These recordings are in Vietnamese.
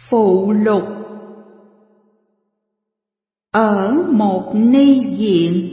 Phụ lục. Ở một ni viện.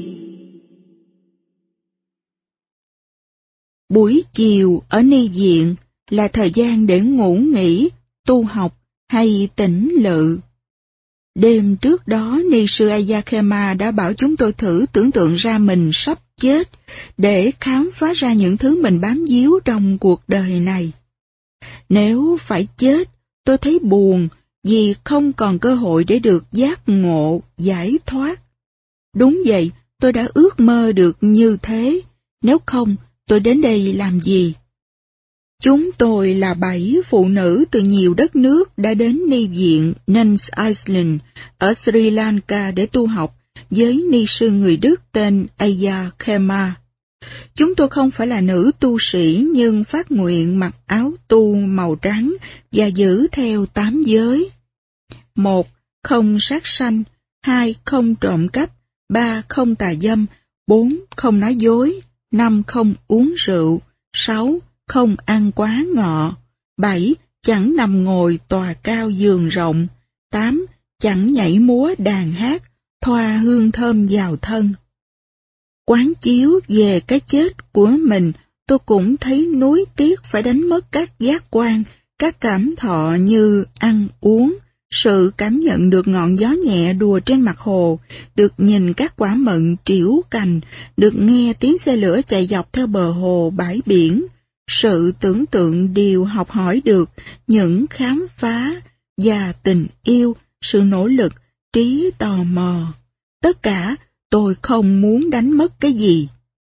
Buổi chiều ở ni viện là thời gian để ngủ nghỉ, tu học hay tĩnh lự. Đêm trước đó, ni sư Ayakema đã bảo chúng tôi thử tưởng tượng ra mình sắp chết để khám phá ra những thứ mình bám víu trong cuộc đời này. Nếu phải chết, tôi thấy buồn vì không còn cơ hội để được giác ngộ, giải thoát. Đúng vậy, tôi đã ước mơ được như thế, nếu không, tôi đến đây làm gì? Chúng tôi là 7 phụ nữ từ nhiều đất nước đã đến ni viện Nuns Island ở Sri Lanka để tu học với ni sư người Đức tên Ayakema. Chúng tôi không phải là nữ tu sĩ nhưng phát nguyện mặc áo tu màu trắng và giữ theo 8 giới. 1. Không sát sanh. 2. Không trộm cắp. 3. Không tà dâm. 4. Không nói dối. 5. Không uống rượu. 6. Không ăn quá ngọ. 7. Chẳng nằm ngồi tòa cao giường rộng. 8. Chẳng nhảy múa đàn hát, thoa hương thơm vào thân. Quán chiếu về cái chết của mình, tôi cũng thấy nuối tiếc phải đánh mất các giác quan, các cảm thọ như ăn uống, sự cảm nhận được ngọn gió nhẹ đùa trên mặt hồ, được nhìn các quả mận trĩu cành, được nghe tiếng xe lửa chạy dọc theo bờ hồ bãi biển, sự tưởng tượng điều học hỏi được, những khám phá và tình yêu, sự nỗ lực, trí tò mò. Tất cả tôi không muốn đánh mất cái gì.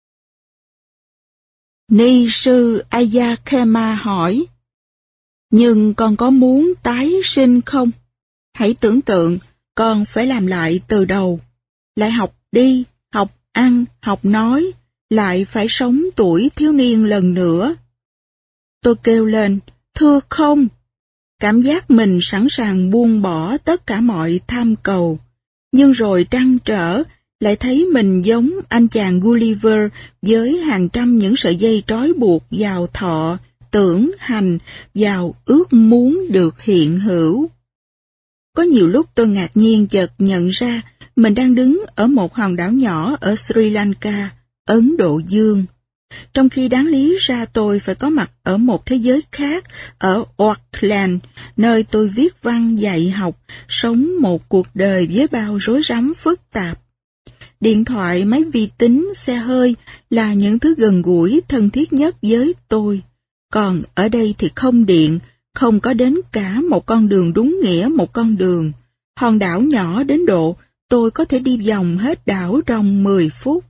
Ni sư Ayakema hỏi, nhưng con có muốn tái sinh không? Hãy tưởng tượng, con phải làm lại từ đầu. Lại học đi, học ăn, học nói, lại phải sống tuổi thiếu niên lần nữa. Tôi kêu lên, thưa không. Cảm giác mình sẵn sàng buông bỏ tất cả mọi tham cầu. Nhưng rồi trăn trở, lại thấy mình giống anh chàng Gulliver với hàng trăm những sợi dây trói buộc vào thọ, tưởng, hành, vào ước muốn được hiện hữu. Có nhiều lúc tôi ngạc nhiên chợt nhận ra mình đang đứng ở một hòn đảo nhỏ ở Sri Lanka, Ấn Độ Dương. Trong khi đáng lý ra tôi phải có mặt ở một thế giới khác, ở Auckland, nơi tôi viết văn dạy học, sống một cuộc đời với bao rối rắm phức tạp. Điện thoại, máy vi tính, xe hơi là những thứ gần gũi, thân thiết nhất với tôi. Còn ở đây thì không điện, không có đến cả một con đường đúng nghĩa một con đường. Hòn đảo nhỏ đến độ tôi có thể đi vòng hết đảo trong 10 phút.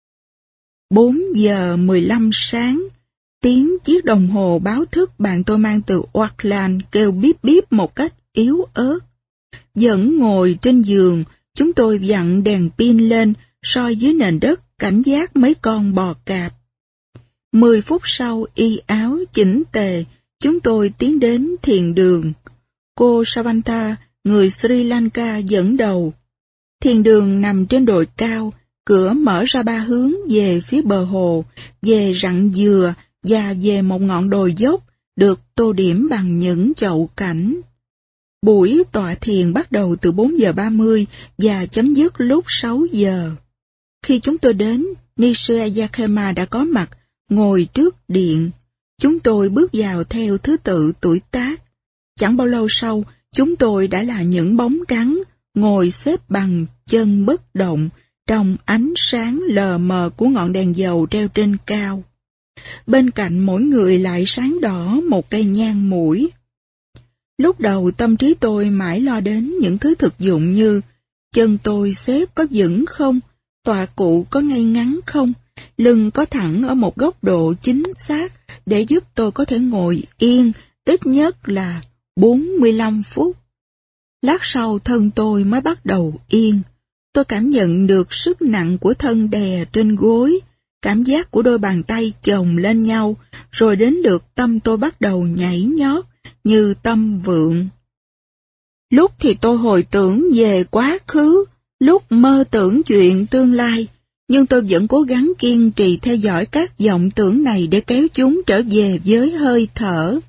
4 giờ 15 sáng, tiếng chiếc đồng hồ báo thức bạn tôi mang từ Auckland kêu bíp bíp một cách yếu ớt. Vẫn ngồi trên giường, chúng tôi vặn đèn pin lên, soi dưới nền đất cảnh giác mấy con bò cạp. 10 phút sau, y áo chỉnh tề, chúng tôi tiến đến thiền đường. Cô Savantha, người Sri Lanka dẫn đầu. Thiền đường nằm trên đồi cao, cửa mở ra 3 hướng về phía bờ hồ, về rặng dừa và về một ngọn đồi dốc, được tô điểm bằng những chậu cảnh. Buổi tọa thiền bắt đầu từ 4 giờ 30 và chấm dứt lúc 6 giờ. Khi chúng tôi đến, ni sư Ayakema đã có mặt, ngồi trước điện. Chúng tôi bước vào theo thứ tự tuổi tác. Chẳng bao lâu sau, chúng tôi đã là những bóng trắng, ngồi xếp bằng, chân bất động, trong ánh sáng lờ mờ của ngọn đèn dầu treo trên cao. Bên cạnh mỗi người lại sáng đỏ một cây nhang mũi. Lúc đầu tâm trí tôi mãi lo đến những thứ thực dụng như chân tôi xếp có vững không, tọa cụ có ngay ngắn không, lưng có thẳng ở một góc độ chính xác để giúp tôi có thể ngồi yên ít nhất là 45 phút. Lát sau thân tôi mới bắt đầu yên. Tôi cảm nhận được sức nặng của thân đè trên gối, cảm giác của đôi bàn tay chồng lên nhau, rồi đến lượt tâm tôi bắt đầu nhảy nhót như tâm vượn. Lúc thì tôi hồi tưởng về quá khứ, lúc mơ tưởng chuyện tương lai, nhưng tôi vẫn cố gắng kiên trì theo dõi các vọng tưởng này để kéo chúng trở về với hơi thở.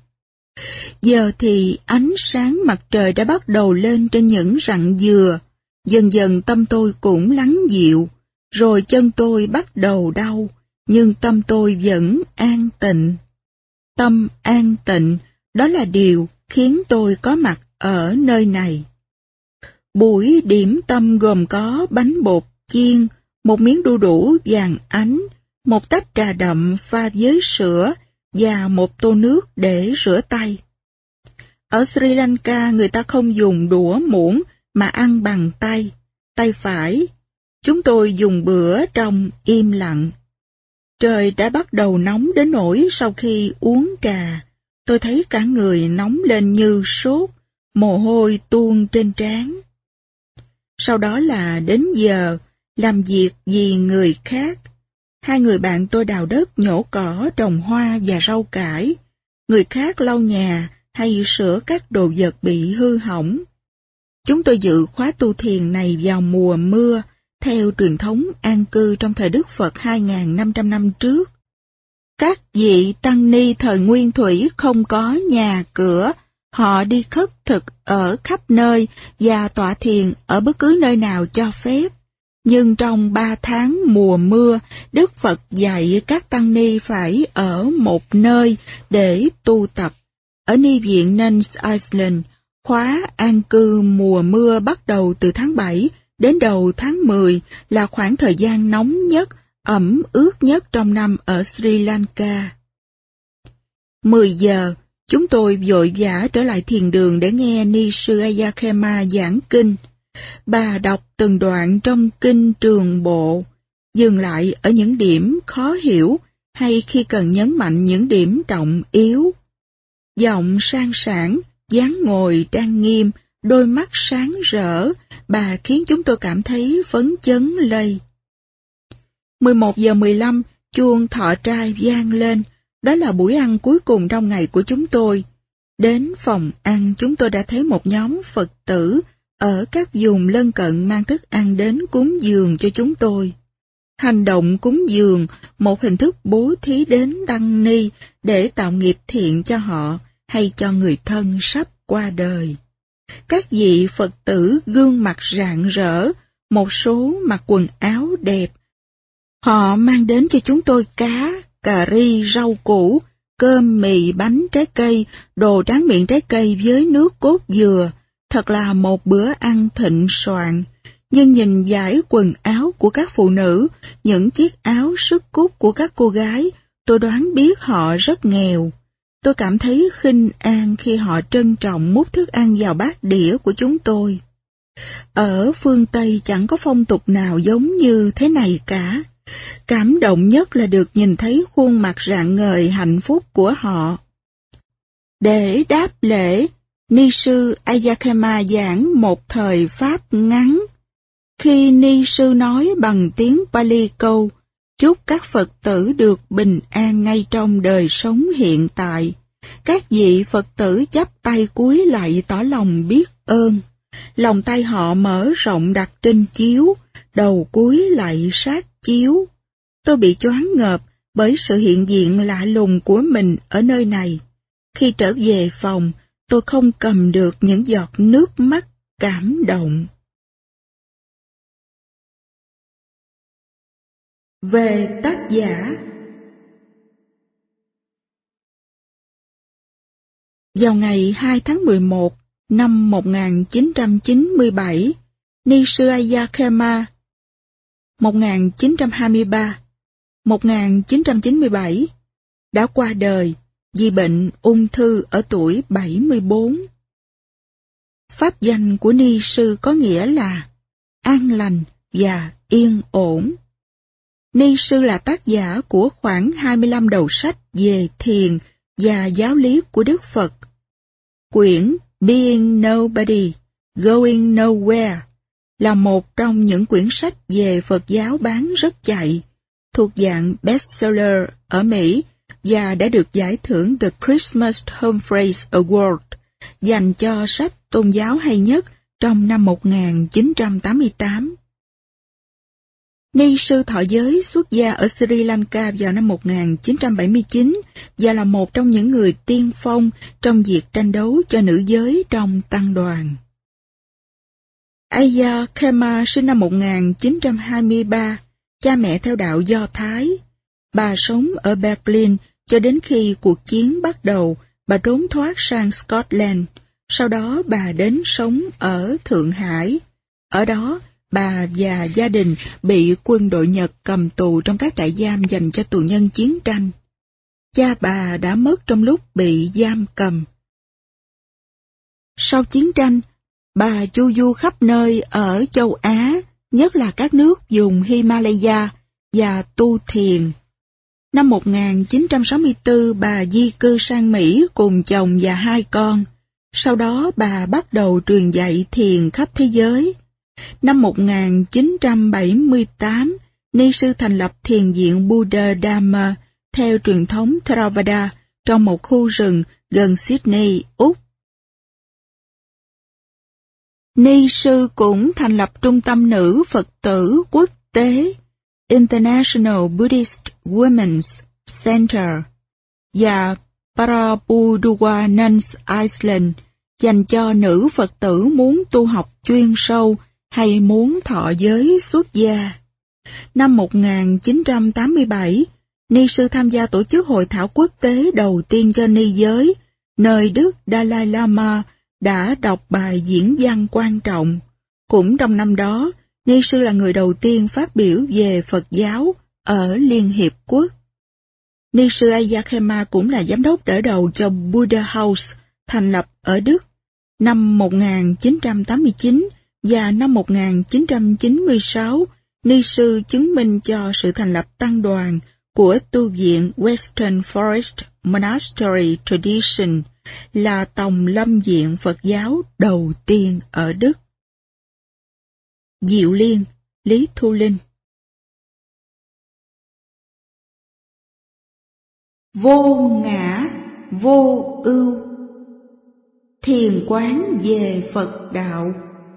Giờ thì ánh sáng mặt trời đã bắt đầu lên trên những rặng dừa, dần dần tâm tôi cũng lắng dịu, rồi chân tôi bắt đầu đau, nhưng tâm tôi vẫn an tịnh. Tâm an tịnh, đó là điều khiến tôi có mặt ở nơi này. Buổi điểm tâm gồm có bánh bột chiên, một miếng đu đủ vàng ánh, một tách trà đậm pha với sữa và một tô nước để rửa tay. Ở Sri Lanka người ta không dùng đũa muỗng mà ăn bằng tay, tay phải. Chúng tôi dùng bữa trong im lặng. Trời đã bắt đầu nóng đến nỗi sau khi uống trà, tôi thấy cả người nóng lên như sốt, mồ hôi tuôn trên trán. Sau đó là đến giờ làm việc vì người khác. Hai người bạn tôi đào đất, nhổ cỏ, trồng hoa và rau cải. Người khác lau nhà hay sửa các đồ vật bị hư hỏng. Chúng tôi dự khóa tu thiền này vào mùa mưa, theo truyền thống an cư trong thời Đức Phật 2.500 năm trước. Các vị tăng ni thời Nguyên Thủy không có nhà cửa, họ đi khất thực ở khắp nơi và tọa thiền ở bất cứ nơi nào cho phép. Nhưng trong 3 tháng mùa mưa, Đức Phật dạy các tăng ni phải ở một nơi để tu tập. Ở Ni viện Nuns Island, khóa an cư mùa mưa bắt đầu từ tháng 7 đến đầu tháng 10 là khoảng thời gian nóng nhất, ẩm ướt nhất trong năm ở Sri Lanka. 10 giờ, chúng tôi vội vã trở lại thiền đường để nghe Ni sư Ayakema giảng kinh. Bà đọc từng đoạn trong kinh Trường Bộ, dừng lại ở những điểm khó hiểu hay khi cần nhấn mạnh những điểm trọng yếu. Giọng sang sảng, dáng ngồi trang nghiêm, đôi mắt sáng rỡ, bà khiến chúng tôi cảm thấy phấn chấn lây. 11 giờ 15, chuông thọ trai vang lên, đó là buổi ăn cuối cùng trong ngày của chúng tôi. Đến phòng ăn chúng tôi đã thấy một nhóm Phật tử ở các vùng lân cận mang thức ăn đến cúng dường cho chúng tôi. Hành động cúng dường, một hình thức bố thí đến tăng ni để tạo nghiệp thiện cho họ hay cho người thân sắp qua đời. Các vị Phật tử gương mặt rạng rỡ, một số mặc quần áo đẹp. Họ mang đến cho chúng tôi cá, cà ri, rau củ, cơm, mì, bánh, trái cây, đồ tráng miệng trái cây với nước cốt dừa. Thật là một bữa ăn thịnh soạn. Nhưng nhìn dải quần áo của các phụ nữ, những chiếc áo sức cúc của các cô gái, tôi đoán biết họ rất nghèo. Tôi cảm thấy khinh an khi họ trân trọng múc thức ăn vào bát đĩa của chúng tôi. Ở phương Tây chẳng có phong tục nào giống như thế này cả. Cảm động nhất là được nhìn thấy khuôn mặt rạng ngời hạnh phúc của họ. Để đáp lễ, Ni sư Ayakema giảng một thời Pháp ngắn. Khi Ni sư nói bằng tiếng Pali câu, chúc các Phật tử được bình an ngay trong đời sống hiện tại, các vị Phật tử chắp tay cúi lạy tỏ lòng biết ơn. Lòng tay họ mở rộng đặt trên chiếu, đầu cúi lạy sát chiếu. Tôi bị choáng ngợp bởi sự hiện diện lạ lùng của mình ở nơi này. Khi trở về phòng, tôi không cầm được những giọt nước mắt cảm động. Về tác giả. Vào ngày 2 tháng 11 năm 1997, Ni sư Ayakema 1923-1997 đã qua đời vì bệnh ung thư ở tuổi 74. Pháp danh của Ni sư có nghĩa là an lành và yên ổn. Ni sư là tác giả của khoảng 25 đầu sách về thiền và giáo lý của Đức Phật. Quyển Being Nobody, Going Nowhere là một trong những quyển sách về Phật giáo bán rất chạy, thuộc dạng bestseller ở Mỹ và đã được giải thưởng The Christmas Home Phrase Award, dành cho sách tôn giáo hay nhất trong năm 1988. Ni sư thọ giới xuất gia ở Sri Lanka vào năm 1979 và là một trong những người tiên phong trong việc tranh đấu cho nữ giới trong tăng đoàn. Ayya Khema sinh năm 1923, cha mẹ theo đạo Do Thái. Bà sống ở Berlin cho đến khi cuộc chiến bắt đầu, bà trốn thoát sang Scotland. Sau đó bà đến sống ở Thượng Hải. Ở đó, bà và gia đình bị quân đội Nhật cầm tù trong các trại giam dành cho tù nhân chiến tranh. Cha bà đã mất trong lúc bị giam cầm. Sau chiến tranh, bà chu du khắp nơi ở châu Á, nhất là các nước vùng Himalaya và tu thiền. Năm 1964, bà di cư sang Mỹ cùng chồng và 2 con. Sau đó bà bắt đầu truyền dạy thiền khắp thế giới. Năm 1978, Ni sư thành lập thiền viện Buddha Dharma theo truyền thống Theravada trong một khu rừng gần Sydney, Úc. Ni sư cũng thành lập trung tâm nữ Phật tử quốc tế International Buddhist Women's Center và Parabuduwa Nuns Island dành cho nữ Phật tử muốn tu học chuyên sâu hay muốn thọ giới xuất gia. Năm 1987, Ni sư tham gia tổ chức hội thảo quốc tế đầu tiên cho ni giới, nơi Đức Dalai Lama đã đọc bài diễn văn quan trọng. Cũng trong năm đó, Ni sư là người đầu tiên phát biểu về Phật giáo ở Liên Hiệp Quốc. Ni sư Ayya Khema cũng là giám đốc đỡ đầu cho Buddha House, thành lập ở Đức năm 1989 và năm 1996, Ni sư chứng minh cho sự thành lập tăng đoàn của tu viện Western Forest Monastery Tradition, là tòng lâm viện Phật giáo đầu tiên ở Đức. Diệu Liên, Lý Thu Linh. Vô ngã, vô ưu. Thiền quán về Phật đạo.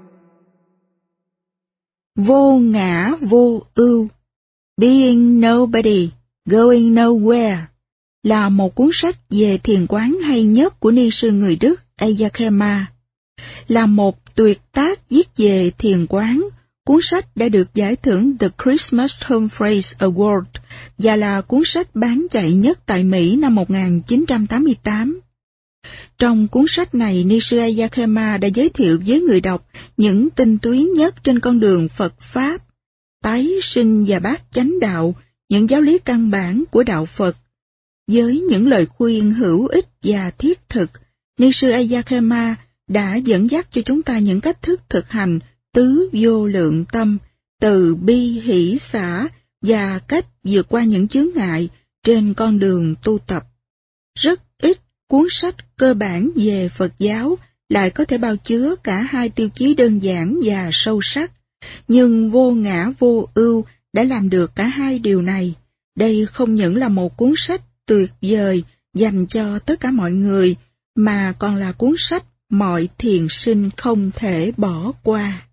Vô ngã, vô ưu. Being Nobody, Going Nowhere là một cuốn sách về thiền quán hay nhất của ni sư người Đức Ayya Khema. Là một tuyệt tác viết về thiền quán, cuốn sách đã được giải thưởng The Christmas Humphreys Award và là cuốn sách bán chạy nhất tại Mỹ năm 1988. Trong cuốn sách này, ni sư Ayya Khema đã giới thiệu với người đọc những tinh túy nhất trên con đường Phật Pháp, tái sinh và bát chánh đạo, những giáo lý căn bản của đạo Phật. Với những lời khuyên hữu ích và thiết thực, ni sư Ayya Khema đã dẫn dắt cho chúng ta những cách thức thực hành tứ vô lượng tâm, từ bi hỷ xả và cách vượt qua những chướng ngại trên con đường tu tập. Rất ít cuốn sách cơ bản về Phật giáo lại có thể bao chứa cả hai tiêu chí đơn giản và sâu sắc, nhưng vô ngã vô ưu đã làm được cả hai điều này. Đây không những là một cuốn sách tuyệt vời dành cho tất cả mọi người, mà còn là cuốn sách mọi thiền sinh không thể bỏ qua.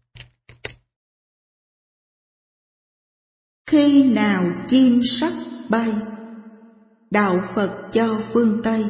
Khi nào chim sắp bay? Đạo Phật cho phương Tây.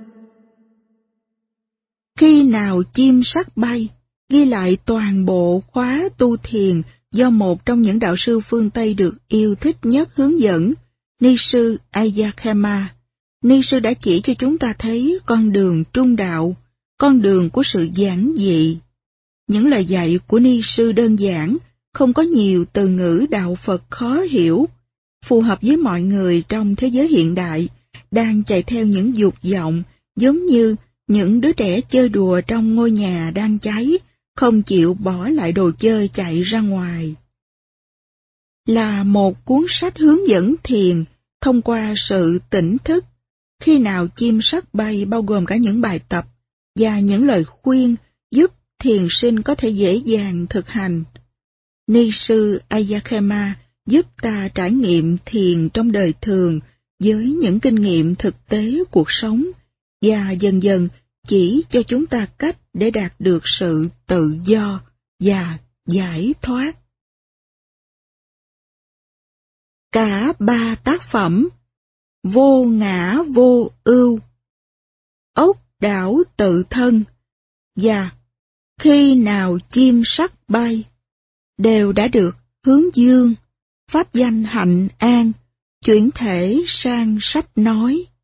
Khi nào chim sắp bay, ghi lại toàn bộ khóa tu thiền do một trong những đạo sư phương Tây được yêu thích nhất hướng dẫn, ni sư Ayya Khema. Ni sư đã chỉ cho chúng ta thấy con đường trung đạo, con đường của sự giản dị. Những lời dạy của ni sư đơn giản, không có nhiều từ ngữ đạo Phật khó hiểu, phù hợp với mọi người trong thế giới hiện đại, đang chạy theo những dục vọng, giống như những đứa trẻ chơi đùa trong ngôi nhà đang cháy, không chịu bỏ lại đồ chơi chạy ra ngoài. Là một cuốn sách hướng dẫn thiền thông qua sự tỉnh thức. Khi nào chim sắp bay bao gồm cả những bài tập và những lời khuyên giúp thiền sinh có thể dễ dàng thực hành. Ni sư Ayya Khema giúp ta trải nghiệm thiền trong đời thường với những kinh nghiệm thực tế cuộc sống, và dần dần chỉ cho chúng ta cách để đạt được sự tự do và giải thoát. cả ba tác phẩm Vô ngã vô ưu, Ốc đảo tự thân và Khi nào chim sắc bay đều đã được Hướng Dương, pháp danh Hạnh An chuyển thể sang sách nói.